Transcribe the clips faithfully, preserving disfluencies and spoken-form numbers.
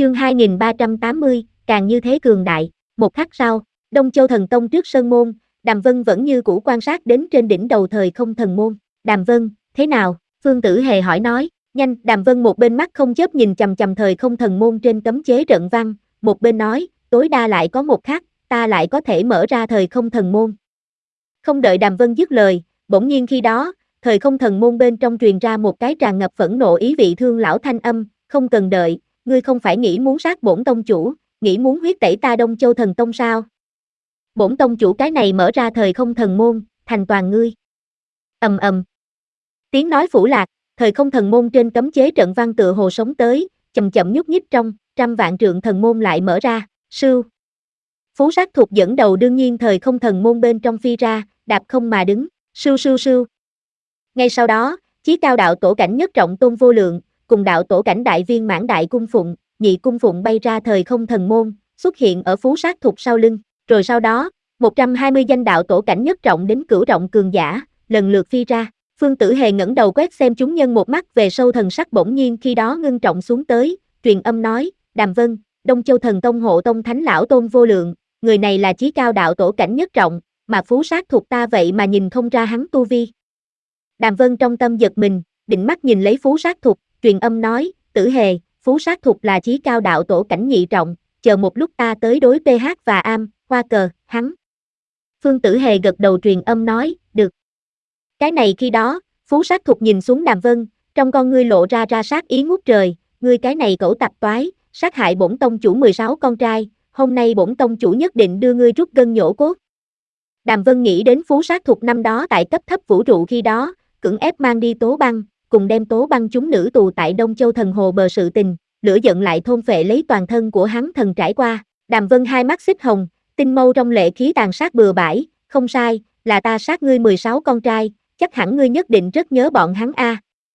Chương hai nghìn ba trăm tám mươi, càng như thế cường đại. Một khắc sau, Đông Châu Thần Tông trước sơn môn, Đàm Vân vẫn như cũ quan sát đến trên đỉnh đầu thời không thần môn. Đàm Vân, thế nào? Phương Tử Hề hỏi nói. Nhanh, Đàm Vân một bên mắt không chớp nhìn chằm chằm thời không thần môn trên cấm chế trận văn, một bên nói, tối đa lại có một khắc, ta lại có thể mở ra thời không thần môn. Không đợi Đàm Vân dứt lời, bỗng nhiên khi đó, thời không thần môn bên trong truyền ra một cái tràn ngập phẫn nộ ý vị thương lão thanh âm, không cần đợi, ngươi không phải nghĩ muốn sát bổn tông chủ, nghĩ muốn huyết tẩy ta Đông Châu Thần Tông sao? Bổn tông chủ cái này mở ra thời không thần môn, thành toàn ngươi. Ầm ầm. Tiếng nói phủ lạc, thời không thần môn trên cấm chế trận văn tựa hồ sống tới, chậm chậm nhúc nhích trong, trăm vạn trượng thần môn lại mở ra, sưu. Phú Sát Thục dẫn đầu đương nhiên thời không thần môn bên trong phi ra, đạp không mà đứng, sưu sưu sưu. Ngay sau đó, chí cao đạo tổ cảnh nhất trọng Tôn Vô Lượng, cùng đạo tổ cảnh đại viên mãn đại cung phụng, nhị cung phụng bay ra thời không thần môn, xuất hiện ở Phú Sát Thục sau lưng, rồi sau đó, một trăm hai mươi danh đạo tổ cảnh nhất trọng đến cửu trọng cường giả, lần lượt phi ra. Phương Tử Hề ngẩng đầu quét xem chúng nhân một mắt về sâu thần sắc bỗng nhiên khi đó ngưng trọng xuống tới, truyền âm nói, Đàm Vân, Đông Châu Thần Tông hộ tông thánh lão Tôn Vô Lượng, người này là chí cao đạo tổ cảnh nhất trọng, mà Phú Sát Thục ta vậy mà nhìn không ra hắn tu vi. Đàm Vân trong tâm giật mình, định mắt nhìn lấy Phú Sát Thục, truyền âm nói, Tử Hề, Phú Sát Thục là chí cao đạo tổ cảnh nhị trọng, chờ một lúc ta tới đối pê hát và am, hoa cờ, hắn. Phương Tử Hề gật đầu truyền âm nói, được. Cái này khi đó, Phú Sát Thục nhìn xuống Đàm Vân, trong con ngươi lộ ra ra sát ý ngút trời, ngươi cái này cẩu tạp toái, sát hại bổn tông chủ mười sáu con trai, hôm nay bổn tông chủ nhất định đưa ngươi rút gân nhổ cốt. Đàm Vân nghĩ đến Phú Sát Thục năm đó tại cấp thấp vũ trụ khi đó, cưỡng ép mang đi Tố Băng, cùng đem Tố Băng chúng nữ tù tại Đông Châu Thần Hồ bờ sự tình, lửa giận lại thôn phệ lấy toàn thân của hắn thần trải qua. Đàm Vân hai mắt xích hồng, tinh mâu trong lệ khí tàn sát bừa bãi, không sai, là ta sát ngươi mười sáu con trai, chắc hẳn ngươi nhất định rất nhớ bọn hắn a.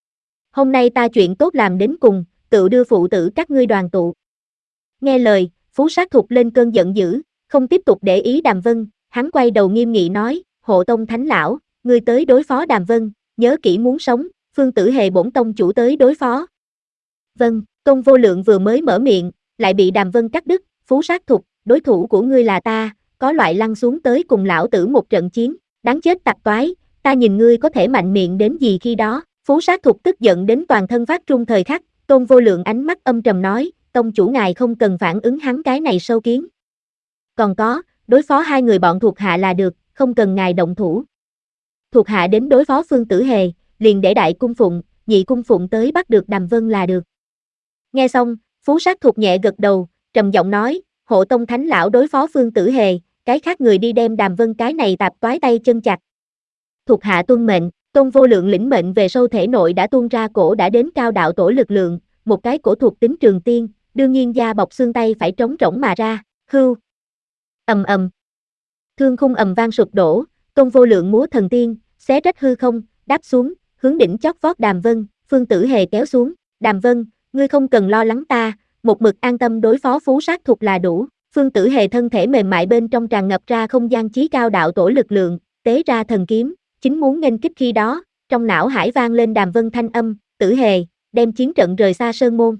Hôm nay ta chuyện tốt làm đến cùng, tự đưa phụ tử các ngươi đoàn tụ. Nghe lời, Phú Sát Thục lên cơn giận dữ, không tiếp tục để ý Đàm Vân, hắn quay đầu nghiêm nghị nói, hộ tông thánh lão, ngươi tới đối phó Đàm Vân, nhớ kỹ muốn sống, Phương Tử Hề bổn tông chủ tới đối phó. Vâng, Tôn Vô Lượng vừa mới mở miệng, lại bị Đàm Vân cắt đứt, Phú Sát Thục, đối thủ của ngươi là ta, có loại lăn xuống tới cùng lão tử một trận chiến, đáng chết tạp toái, ta nhìn ngươi có thể mạnh miệng đến gì khi đó. Phú Sát Thục tức giận đến toàn thân phát trung thời khắc, Tôn Vô Lượng ánh mắt âm trầm nói, tông chủ ngài không cần phản ứng hắn cái này sâu kiến. Còn có, đối phó hai người bọn thuộc hạ là được, không cần ngài động thủ. Thuộc hạ đến đối phó Phương Tử Hề, liền để đại cung phụng, nhị cung phụng tới bắt được Đàm Vân là được. Nghe xong, Phú Sát Thục nhẹ gật đầu, trầm giọng nói, hộ tông thánh lão đối phó Phương Tử Hề, cái khác người đi đem Đàm Vân cái này tạp toái tay chân chặt. Thuộc hạ tuân mệnh, Tôn Vô Lượng lĩnh mệnh về sâu thể nội đã tuôn ra cổ đã đến cao đạo tổ lực lượng, một cái cổ thuộc tính trường tiên, đương nhiên da bọc xương tay phải trống rỗng mà ra, hưu. Ầm ầm. Thương khung ầm vang sụp đổ, Tôn Vô Lượng múa thần tiên, xé rách hư không, đáp xuống, hướng đỉnh chót vót Đàm Vân, Phương Tử Hề kéo xuống, Đàm Vân, ngươi không cần lo lắng ta, một mực an tâm đối phó Phú Sát Thục là đủ. Phương Tử Hề thân thể mềm mại bên trong tràn ngập ra không gian chí cao đạo tổ lực lượng, tế ra thần kiếm, chính muốn nghênh kích khi đó, trong não hải vang lên Đàm Vân thanh âm, Tử Hề, đem chiến trận rời xa sơn môn.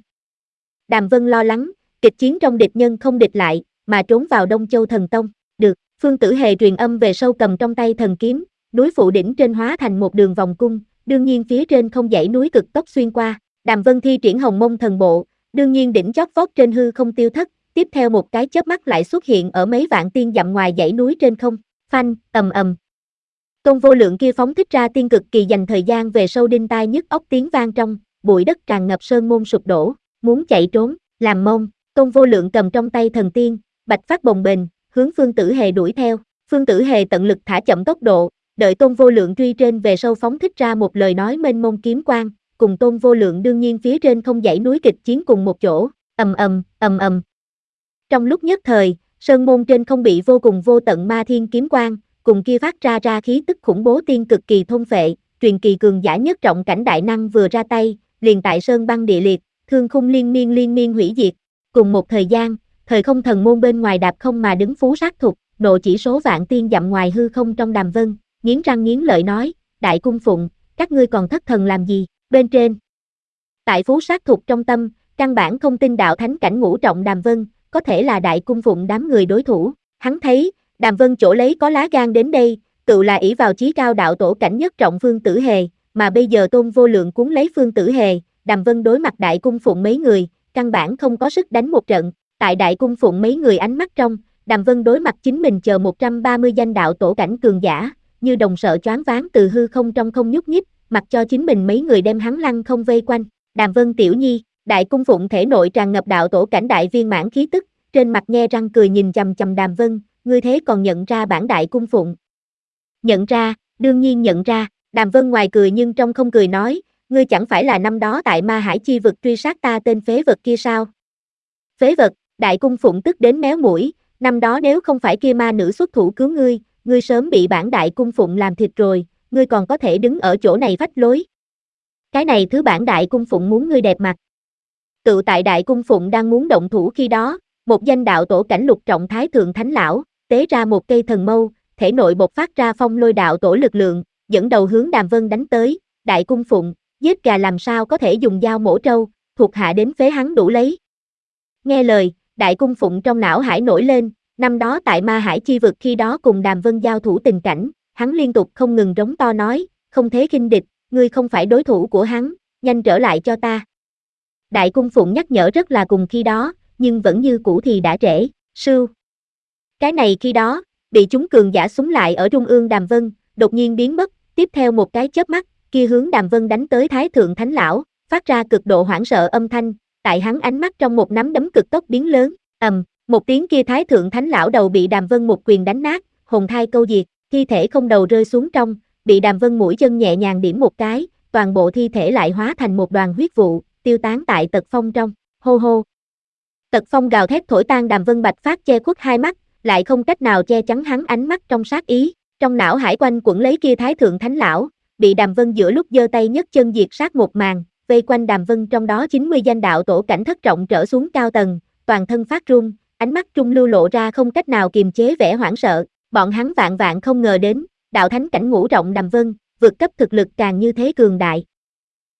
Đàm Vân lo lắng, kịch chiến trong địch nhân không địch lại, mà trốn vào Đông Châu Thần Tông, được, Phương Tử Hề truyền âm về sâu cầm trong tay thần kiếm, núi phụ đỉnh trên hóa thành một đường vòng cung, đương nhiên phía trên không dãy núi cực tốc xuyên qua, Đàm Vân thi triển Hồng Mông thần bộ, đương nhiên đỉnh chót vót trên hư không tiêu thất, tiếp theo một cái chớp mắt lại xuất hiện ở mấy vạn tiên dặm ngoài dãy núi trên không, phanh, ầm ầm. Tôn Vô Lượng kia phóng thích ra tiên cực kỳ dành thời gian về sâu đinh tai nhức óc tiếng vang trong, bụi đất tràn ngập sơn môn sụp đổ, muốn chạy trốn, làm mông, Tôn Vô Lượng cầm trong tay thần tiên, bạch phát bồng bềnh, hướng Phương Tử Hề đuổi theo, Phương Tử Hề tận lực thả chậm tốc độ, đợi Tôn Vô Lượng truy trên về sâu phóng thích ra một lời nói mênh mông kiếm quang, cùng Tôn Vô Lượng đương nhiên phía trên không dãy núi kịch chiến cùng một chỗ, ầm ầm, ầm ầm. Trong lúc nhất thời, sơn môn trên không bị vô cùng vô tận ma thiên kiếm quang, cùng kia phát ra ra khí tức khủng bố tiên cực kỳ thôn phệ, truyền kỳ cường giả nhất trọng cảnh đại năng vừa ra tay, liền tại sơn băng địa liệt, thương khung liên miên liên miên hủy diệt. Cùng một thời gian, thời không thần môn bên ngoài đạp không mà đứng Phú Sát Thục, nộ chỉ số vạn tiên dặm ngoài hư không trong Đàm Vân, nghiến răng nghiến lợi nói, đại cung phụng, các ngươi còn thất thần làm gì, bên trên. Tại Phú Sát Thục trong tâm, căn bản không tin đạo thánh cảnh ngũ trọng Đàm Vân, có thể là Đại Cung Phụng đám người đối thủ. Hắn thấy, Đàm Vân chỗ lấy có lá gan đến đây, tự là ỷ vào chí cao đạo tổ cảnh nhất trọng Phương Tử Hề, mà bây giờ Tôn Vô Lượng cuốn lấy Phương Tử Hề, Đàm Vân đối mặt Đại Cung Phụng mấy người, căn bản không có sức đánh một trận. Tại Đại Cung Phụng mấy người ánh mắt trong, Đàm Vân đối mặt chính mình chờ một trăm ba mươi danh đạo tổ cảnh cường giả, như đồng sợ choáng váng từ hư không trong không nhúc nhích, mặc cho chính mình mấy người đem hắn lăng không vây quanh. Đàm Vân tiểu nhi, Đại Cung Phụng thể nội tràn ngập đạo tổ cảnh đại viên mãn khí tức, trên mặt nhe răng cười nhìn chằm chằm Đàm Vân, ngươi thế còn nhận ra bản Đại Cung Phụng? Nhận ra, đương nhiên nhận ra, Đàm Vân ngoài cười nhưng trong không cười nói, ngươi chẳng phải là năm đó tại Ma Hải chi vực truy sát ta tên phế vật kia sao? Phế vật, Đại Cung Phụng tức đến méo mũi, năm đó nếu không phải kia ma nữ xuất thủ cứu ngươi, ngươi sớm bị bản Đại Cung Phụng làm thịt rồi, ngươi còn có thể đứng ở chỗ này vách lối. Cái này thứ bản Đại Cung Phụng muốn ngươi đẹp mặt. Tự tại Đại Cung Phụng đang muốn động thủ khi đó, một danh đạo tổ cảnh lục trọng thái thượng thánh lão, tế ra một cây thần mâu, thể nội bộc phát ra phong lôi đạo tổ lực lượng, dẫn đầu hướng Đàm Vân đánh tới. Đại Cung Phụng, giết gà làm sao có thể dùng dao mổ trâu, thuộc hạ đến phế hắn đủ lấy. Nghe lời, Đại Cung Phụng trong não hải nổi lên, năm đó tại Ma Hải chi vực khi đó cùng Đàm Vân giao thủ tình cảnh, hắn liên tục không ngừng rống to nói, không thế khinh địch, ngươi không phải đối thủ của hắn, nhanh trở lại cho ta. Đại Cung Phụng nhắc nhở rất là cùng khi đó, nhưng vẫn như cũ thì đã trễ, sưu. Cái này khi đó, bị chúng cường giả súng lại ở trung ương Đàm Vân, đột nhiên biến mất, tiếp theo một cái chớp mắt, kia hướng Đàm Vân đánh tới Thái Thượng Thánh Lão, phát ra cực độ hoảng sợ âm thanh, tại hắn ánh mắt trong một nắm đấm cực tốc biến lớn, ầm, một tiếng kia Thái Thượng Thánh Lão đầu bị Đàm Vân một quyền đánh nát, hồn thai câu diệt, thi thể không đầu rơi xuống trong, bị Đàm Vân mũi chân nhẹ nhàng điểm một cái, toàn bộ thi thể lại hóa thành một đoàn huyết vụ, tiêu tán tại Tật Phong trong, hô hô. Tật Phong gào thét thổi tan Đàm Vân bạch phát che khuất hai mắt, lại không cách nào che chắn hắn ánh mắt trong sát ý, trong não hải quanh quẩn lấy kia Thái Thượng Thánh Lão, bị Đàm Vân giữa lúc giơ tay nhấc chân diệt sát một màn, vây quanh Đàm Vân trong đó chín mươi danh đạo tổ cảnh thất trọng trở xuống cao tầng, toàn thân phát run, ánh mắt trung lưu lộ ra không cách nào kiềm chế vẻ hoảng sợ, bọn hắn vạn vạn không ngờ đến, đạo thánh cảnh ngũ trọng Đàm Vân, vượt cấp thực lực càng như thế cường đại.